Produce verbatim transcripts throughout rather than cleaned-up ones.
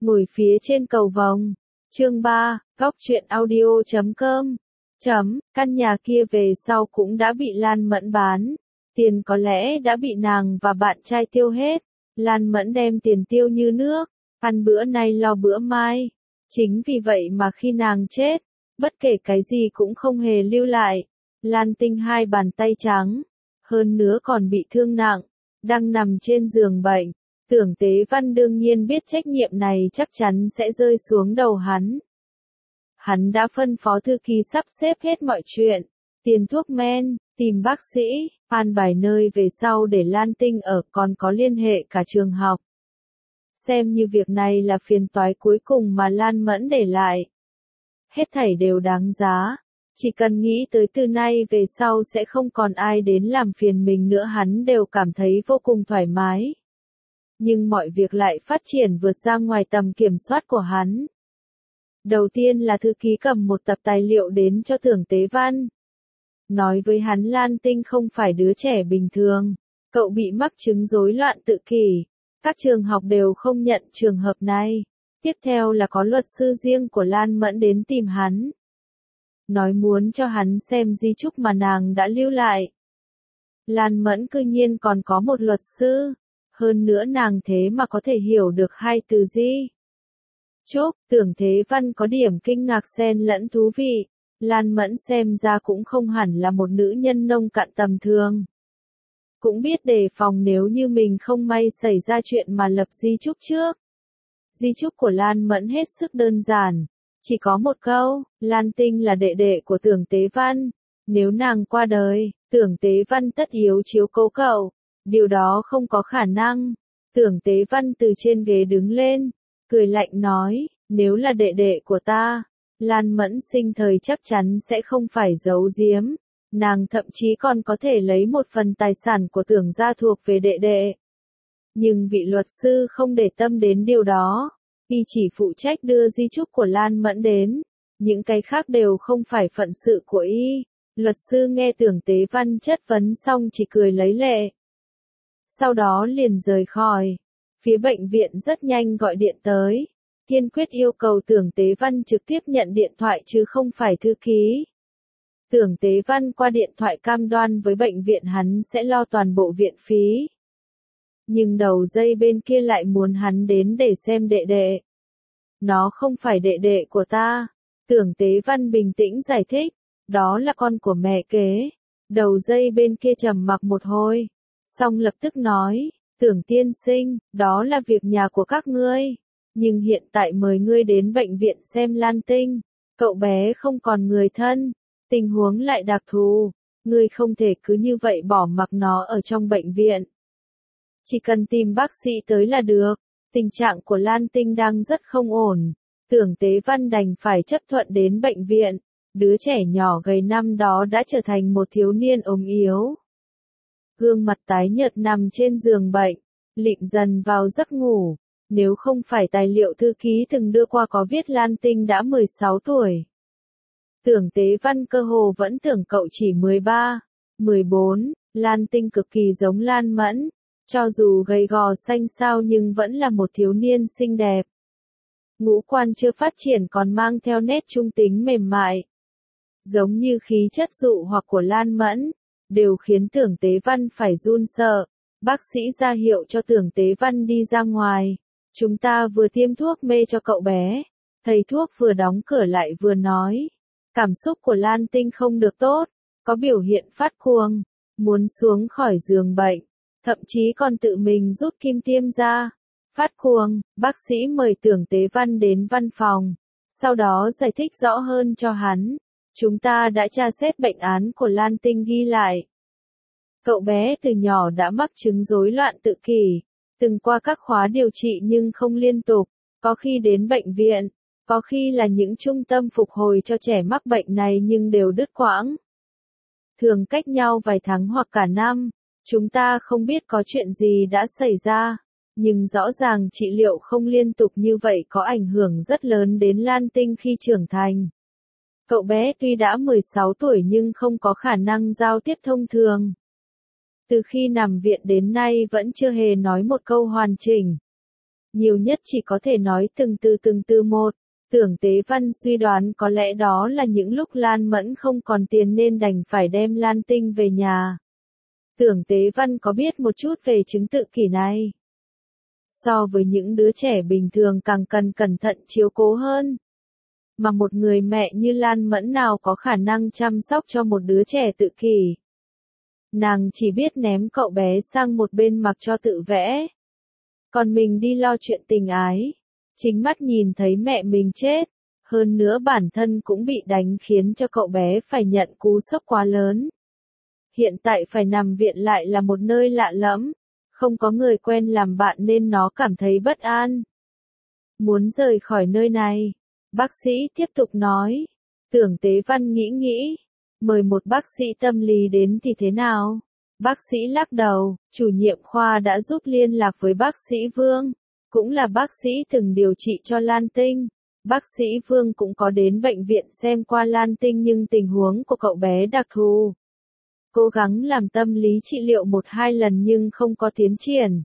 Ngồi phía trên cầu vồng. Chương ba, góc truyện audio chấm com. Chấm, căn nhà kia về sau cũng đã bị Lan Mẫn bán. Tiền có lẽ đã bị nàng và bạn trai tiêu hết. Lan Mẫn đem tiền tiêu như nước, ăn bữa nay lo bữa mai. Chính vì vậy mà khi nàng chết, bất kể cái gì cũng không hề lưu lại. Lan Tinh hai bàn tay trắng, hơn nữa còn bị thương nặng, đang nằm trên giường bệnh. Tưởng Tế Văn đương nhiên biết trách nhiệm này chắc chắn sẽ rơi xuống đầu hắn. Hắn đã phân phó thư ký sắp xếp hết mọi chuyện, tiền thuốc men, tìm bác sĩ, an bài nơi về sau để Lan Tinh ở, còn có liên hệ cả trường học. Xem như việc này là phiền toái cuối cùng mà Lan Mẫn để lại. Hết thảy đều đáng giá, chỉ cần nghĩ tới từ nay về sau sẽ không còn ai đến làm phiền mình nữa, hắn đều cảm thấy vô cùng thoải mái. Nhưng mọi việc lại phát triển vượt ra ngoài tầm kiểm soát của hắn. Đầu tiên là thư ký cầm một tập tài liệu đến cho Tưởng Tế Văn. Nói với hắn Lan Tinh không phải đứa trẻ bình thường, cậu bị mắc chứng rối loạn tự kỷ. Các trường học đều không nhận trường hợp này. Tiếp theo là có luật sư riêng của Lan Mẫn đến tìm hắn. Nói muốn cho hắn xem di chúc mà nàng đã lưu lại. Lan Mẫn cư nhiên còn có một luật sư. Hơn nữa nàng thế mà có thể hiểu được hai từ di chúc. Tưởng Thế Văn có điểm kinh ngạc xen lẫn thú vị. Lan Mẫn xem ra cũng không hẳn là một nữ nhân nông cạn tầm thường. Cũng biết đề phòng nếu như mình không may xảy ra chuyện mà lập di chúc trước. Di chúc của Lan Mẫn hết sức đơn giản. Chỉ có một câu, Lan Tinh là đệ đệ của Tưởng Tế Văn. Nếu nàng qua đời, Tưởng Tế Văn tất yếu chiếu cố cậu. Điều đó không có khả năng. Tưởng Tế Văn từ trên ghế đứng lên, cười lạnh nói, nếu là đệ đệ của ta, Lan Mẫn sinh thời chắc chắn sẽ không phải giấu giếm. Nàng thậm chí còn có thể lấy một phần tài sản của Tưởng gia thuộc về đệ đệ. Nhưng vị luật sư không để tâm đến điều đó. Y chỉ phụ trách đưa di chúc của Lan Mẫn đến. Những cái khác đều không phải phận sự của y. Luật sư nghe Tưởng Tế Văn chất vấn xong chỉ cười lấy lệ. Sau đó liền rời khỏi. Phía bệnh viện rất nhanh gọi điện tới. Kiên quyết yêu cầu Tưởng Tế Văn trực tiếp nhận điện thoại chứ không phải thư ký. Tưởng Tế Văn qua điện thoại cam đoan với bệnh viện hắn sẽ lo toàn bộ viện phí. Nhưng đầu dây bên kia lại muốn hắn đến để xem đệ đệ. Nó không phải đệ đệ của ta. Tưởng Tế Văn bình tĩnh giải thích. Đó là con của mẹ kế. Đầu dây bên kia trầm mặc một hồi. Xong lập tức nói. Tưởng tiên sinh, đó là việc nhà của các ngươi. Nhưng hiện tại mời ngươi đến bệnh viện xem Lan Tinh. Cậu bé không còn người thân. Tình huống lại đặc thù. Ngươi không thể cứ như vậy bỏ mặc nó ở trong bệnh viện. Chỉ cần tìm bác sĩ tới là được. Tình trạng của Lan Tinh đang rất không ổn. Tưởng Tế Văn đành phải chấp thuận đến bệnh viện. Đứa trẻ nhỏ gầy năm đó đã trở thành một thiếu niên ốm yếu. Gương mặt tái nhợt nằm trên giường bệnh. Lịm dần vào giấc ngủ. Nếu không phải tài liệu thư ký từng đưa qua có viết Lan Tinh đã mười sáu tuổi. Tưởng Tế Văn cơ hồ vẫn tưởng cậu chỉ mười ba, mười bốn. Lan Tinh cực kỳ giống Lan Mẫn. Cho dù gầy gò xanh xao nhưng vẫn là một thiếu niên xinh đẹp. Ngũ quan chưa phát triển còn mang theo nét trung tính mềm mại. Giống như khí chất dụ hoặc của Lan Mẫn, đều khiến Tưởng Tế Văn phải run sợ. Bác sĩ ra hiệu cho Tưởng Tế Văn đi ra ngoài. Chúng ta vừa tiêm thuốc mê cho cậu bé. Thầy thuốc vừa đóng cửa lại vừa nói. Cảm xúc của Lan Tinh không được tốt, có biểu hiện phát cuồng, muốn xuống khỏi giường bệnh. Thậm chí còn tự mình rút kim tiêm ra. Phát cuồng, bác sĩ mời Tưởng Tế Văn đến văn phòng. Sau đó giải thích rõ hơn cho hắn. Chúng ta đã tra xét bệnh án của Lan Tinh ghi lại. Cậu bé từ nhỏ đã mắc chứng rối loạn tự kỷ. Từng qua các khóa điều trị nhưng không liên tục. Có khi đến bệnh viện. Có khi là những trung tâm phục hồi cho trẻ mắc bệnh này nhưng đều đứt quãng. Thường cách nhau vài tháng hoặc cả năm. Chúng ta không biết có chuyện gì đã xảy ra, nhưng rõ ràng trị liệu không liên tục như vậy có ảnh hưởng rất lớn đến Lan Tinh khi trưởng thành. Cậu bé tuy đã mười sáu tuổi nhưng không có khả năng giao tiếp thông thường. Từ khi nằm viện đến nay vẫn chưa hề nói một câu hoàn chỉnh. nhiều nhất chỉ có thể nói từng từ từng từ một. Tưởng Tế Văn suy đoán có lẽ đó là những lúc Lan Mẫn không còn tiền nên đành phải đem Lan Tinh về nhà. Tưởng Tế Văn có biết một chút về chứng tự kỷ này. So với những đứa trẻ bình thường càng cần cẩn thận chiếu cố hơn. Mà một người mẹ như Lan Mẫn nào có khả năng chăm sóc cho một đứa trẻ tự kỷ. Nàng chỉ biết ném cậu bé sang một bên mặc cho tự vẽ. Còn mình đi lo chuyện tình ái. Chính mắt nhìn thấy mẹ mình chết. Hơn nữa bản thân cũng bị đánh khiến cho cậu bé phải nhận cú sốc quá lớn. Hiện tại phải nằm viện lại là một nơi lạ lẫm. Không có người quen làm bạn nên nó cảm thấy bất an. Muốn rời khỏi nơi này. Bác sĩ tiếp tục nói. Tưởng Tế Văn nghĩ nghĩ. Mời một bác sĩ tâm lý đến thì thế nào? Bác sĩ lắc đầu, chủ nhiệm khoa đã giúp liên lạc với bác sĩ Vương. Cũng là bác sĩ từng điều trị cho Lan Tinh. Bác sĩ Vương cũng có đến bệnh viện xem qua Lan Tinh nhưng tình huống của cậu bé đặc thù. Cố gắng làm tâm lý trị liệu một hai lần nhưng không có tiến triển.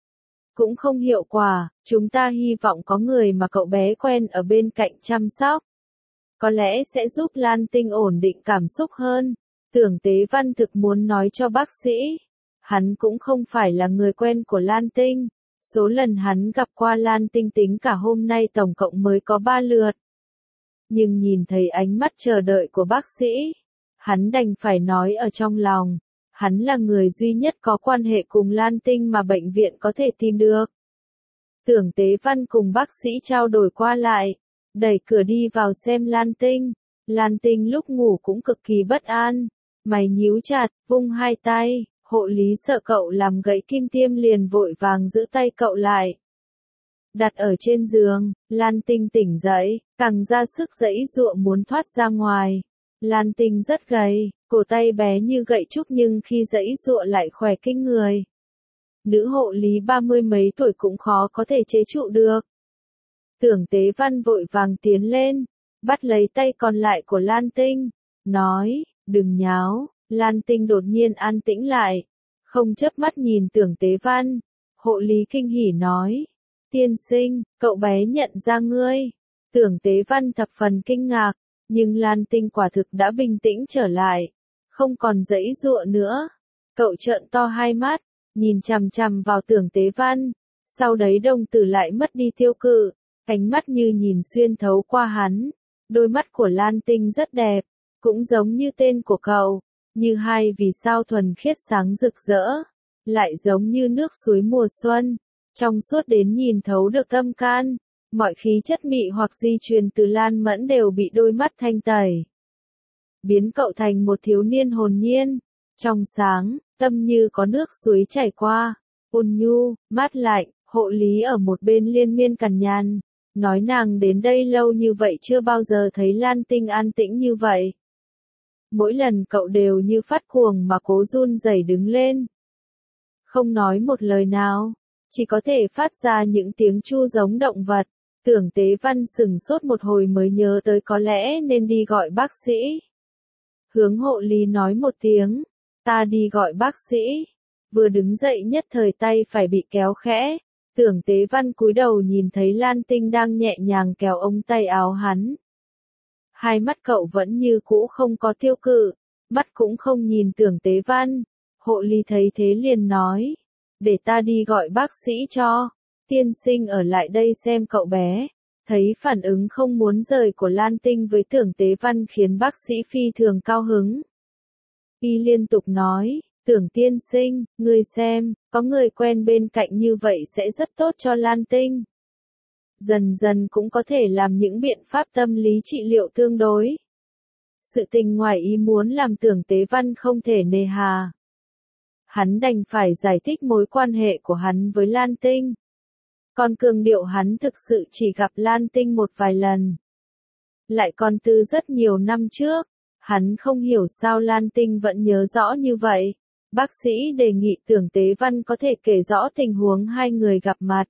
Cũng không hiệu quả, chúng ta hy vọng có người mà cậu bé quen ở bên cạnh chăm sóc. Có lẽ sẽ giúp Lan Tinh ổn định cảm xúc hơn. Tưởng Tế Văn thực muốn nói cho bác sĩ. Hắn cũng không phải là người quen của Lan Tinh. Số lần hắn gặp qua Lan Tinh tính cả hôm nay tổng cộng mới có ba lượt. Nhưng nhìn thấy ánh mắt chờ đợi của bác sĩ. Hắn đành phải nói ở trong lòng. Hắn là người duy nhất có quan hệ cùng Lan Tinh mà bệnh viện có thể tìm được. Tưởng Tế Văn cùng bác sĩ trao đổi qua lại. Đẩy cửa đi vào xem Lan Tinh. Lan Tinh lúc ngủ cũng cực kỳ bất an. Mày nhíu chặt, vung hai tay. Hộ lý sợ cậu làm gãy kim tiêm liền vội vàng giữ tay cậu lại. Đặt ở trên giường, Lan Tinh tỉnh dậy, càng ra sức giãy giụa muốn thoát ra ngoài. Lan Tinh rất gầy, cổ tay bé như gậy trúc nhưng khi giãy giụa lại khỏe kinh người. Nữ hộ lý ba mươi mấy tuổi cũng khó có thể chế trụ được. Tưởng Tế Văn vội vàng tiến lên, bắt lấy tay còn lại của Lan Tinh, nói, đừng nháo. Lan Tinh đột nhiên an tĩnh lại, không chớp mắt nhìn Tưởng Tế Văn. Hộ lý kinh hỉ nói, tiên sinh, cậu bé nhận ra ngươi. Tưởng Tế Văn thập phần kinh ngạc, nhưng Lan Tinh quả thực đã bình tĩnh trở lại, không còn giãy giụa nữa. Cậu trợn to hai mắt, nhìn chằm chằm vào Tưởng Tế Văn, sau đấy đồng tử lại mất đi tiêu cự, ánh mắt như nhìn xuyên thấu qua hắn. Đôi mắt của Lan Tinh rất đẹp, cũng giống như tên của cậu, như hai vì sao thuần khiết sáng rực rỡ, lại giống như nước suối mùa xuân, trong suốt đến nhìn thấu được tâm can. Mọi khí chất mị hoặc di truyền từ Lan Mẫn đều bị đôi mắt thanh tẩy, biến cậu thành một thiếu niên hồn nhiên, trong sáng, tâm như có nước suối chảy qua, ôn nhu, mát lạnh. Hộ lý ở một bên liên miên cằn nhằn, nói nàng đến đây lâu như vậy chưa bao giờ thấy Lan Tinh an tĩnh như vậy. Mỗi lần cậu đều như phát cuồng mà cố run rẩy đứng lên. Không nói một lời nào, chỉ có thể phát ra những tiếng chu giống động vật. Tưởng Tế Văn sừng sốt một hồi mới nhớ tới có lẽ nên đi gọi bác sĩ. Hướng hộ lý nói một tiếng, ta đi gọi bác sĩ. Vừa đứng dậy nhất thời tay phải bị kéo khẽ. Tưởng Tế Văn cúi đầu nhìn thấy Lan Tinh đang nhẹ nhàng kéo ống tay áo hắn. Hai mắt cậu vẫn như cũ không có tiêu cự, mắt cũng không nhìn Tưởng Tế Văn. Hộ lý thấy thế liền nói, để ta đi gọi bác sĩ cho. Tiên sinh ở lại đây xem cậu bé. Thấy phản ứng không muốn rời của Lan Tinh với Tưởng Tế Văn khiến bác sĩ phi thường cao hứng. Y liên tục nói, Tưởng tiên sinh, ngươi xem, có người quen bên cạnh như vậy sẽ rất tốt cho Lan Tinh. Dần dần cũng có thể làm những biện pháp tâm lý trị liệu tương đối. Sự tình ngoài ý muốn làm Tưởng Tế Văn không thể nề hà. Hắn đành phải giải thích mối quan hệ của hắn với Lan Tinh. Còn cường điệu hắn thực sự chỉ gặp Lan Tinh một vài lần. Lại còn từ rất nhiều năm trước, hắn không hiểu sao Lan Tinh vẫn nhớ rõ như vậy. Bác sĩ đề nghị Tưởng Tế Văn có thể kể rõ tình huống hai người gặp mặt.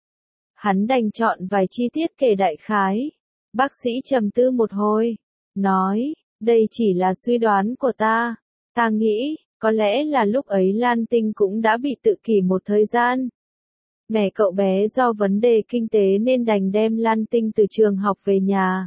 Hắn đành chọn vài chi tiết kể đại khái. Bác sĩ trầm tư một hồi, nói, đây chỉ là suy đoán của ta. Ta nghĩ, có lẽ là lúc ấy Lan Tinh cũng đã bị tự kỷ một thời gian. Mẹ cậu bé do vấn đề kinh tế nên đành đem Lan Tinh từ trường học về nhà.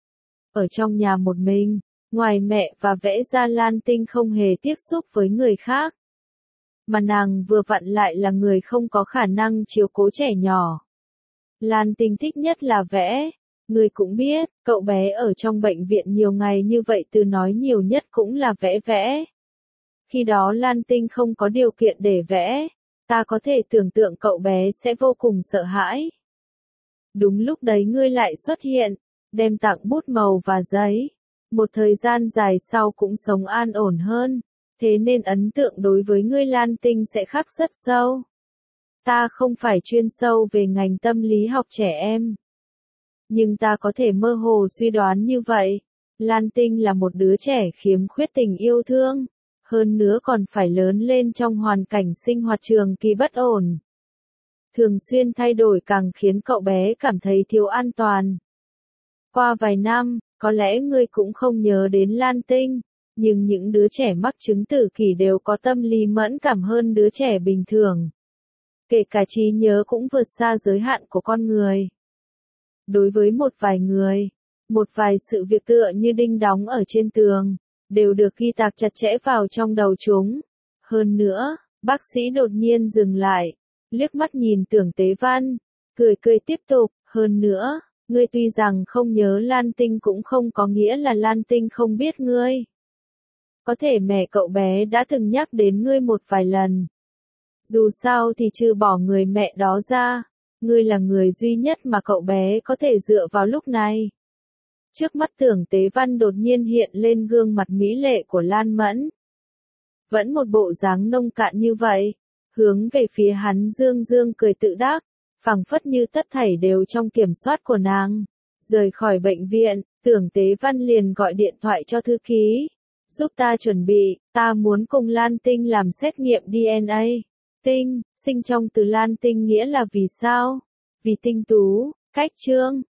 Ở trong nhà một mình, ngoài mẹ và Vẽ ra Lan Tinh không hề tiếp xúc với người khác. Mà nàng vừa vặn lại là người không có khả năng chiếu cố trẻ nhỏ. Lan Tinh thích nhất là vẽ. Người cũng biết, cậu bé ở trong bệnh viện nhiều ngày như vậy từ nói nhiều nhất cũng là vẽ vẽ. Khi đó Lan Tinh không có điều kiện để vẽ, ta có thể tưởng tượng cậu bé sẽ vô cùng sợ hãi. Đúng lúc đấy ngươi lại xuất hiện, đem tặng bút màu và giấy. Một thời gian dài sau cũng sống an ổn hơn, thế nên ấn tượng đối với ngươi Lan Tinh sẽ khắc rất sâu. Ta không phải chuyên sâu về ngành tâm lý học trẻ em. Nhưng ta có thể mơ hồ suy đoán như vậy. Lan Tinh là một đứa trẻ khiếm khuyết tình yêu thương. Hơn nữa còn phải lớn lên trong hoàn cảnh sinh hoạt trường kỳ bất ổn. Thường xuyên thay đổi càng khiến cậu bé cảm thấy thiếu an toàn. Qua vài năm, có lẽ ngươi cũng không nhớ đến Lan Tinh. Nhưng những đứa trẻ mắc chứng tự kỷ đều có tâm lý mẫn cảm hơn đứa trẻ bình thường. Kể cả trí nhớ cũng vượt xa giới hạn của con người. Đối với một vài người, một vài sự việc tựa như đinh đóng ở trên tường, đều được ghi tạc chặt chẽ vào trong đầu chúng. Hơn nữa, bác sĩ đột nhiên dừng lại, liếc mắt nhìn Tưởng Tế Văn, cười cười tiếp tục, hơn nữa, ngươi tuy rằng không nhớ Lan Tinh cũng không có nghĩa là Lan Tinh không biết ngươi. Có thể mẹ cậu bé đã từng nhắc đến ngươi một vài lần. Dù sao thì trừ bỏ người mẹ đó ra, ngươi là người duy nhất mà cậu bé có thể dựa vào lúc này. Trước mắt Tưởng Tế Văn đột nhiên hiện lên gương mặt mỹ lệ của Lan Mẫn. Vẫn một bộ dáng nông cạn như vậy, hướng về phía hắn dương dương cười tự đắc, phảng phất như tất thảy đều trong kiểm soát của nàng. Rời khỏi bệnh viện, Tưởng Tế Văn liền gọi điện thoại cho thư ký. Giúp ta chuẩn bị, ta muốn cùng Lan Tinh làm xét nghiệm đê en a. Tinh, sinh trong từ Lan Tinh nghĩa là vì sao? Vì tinh tú, cách trương,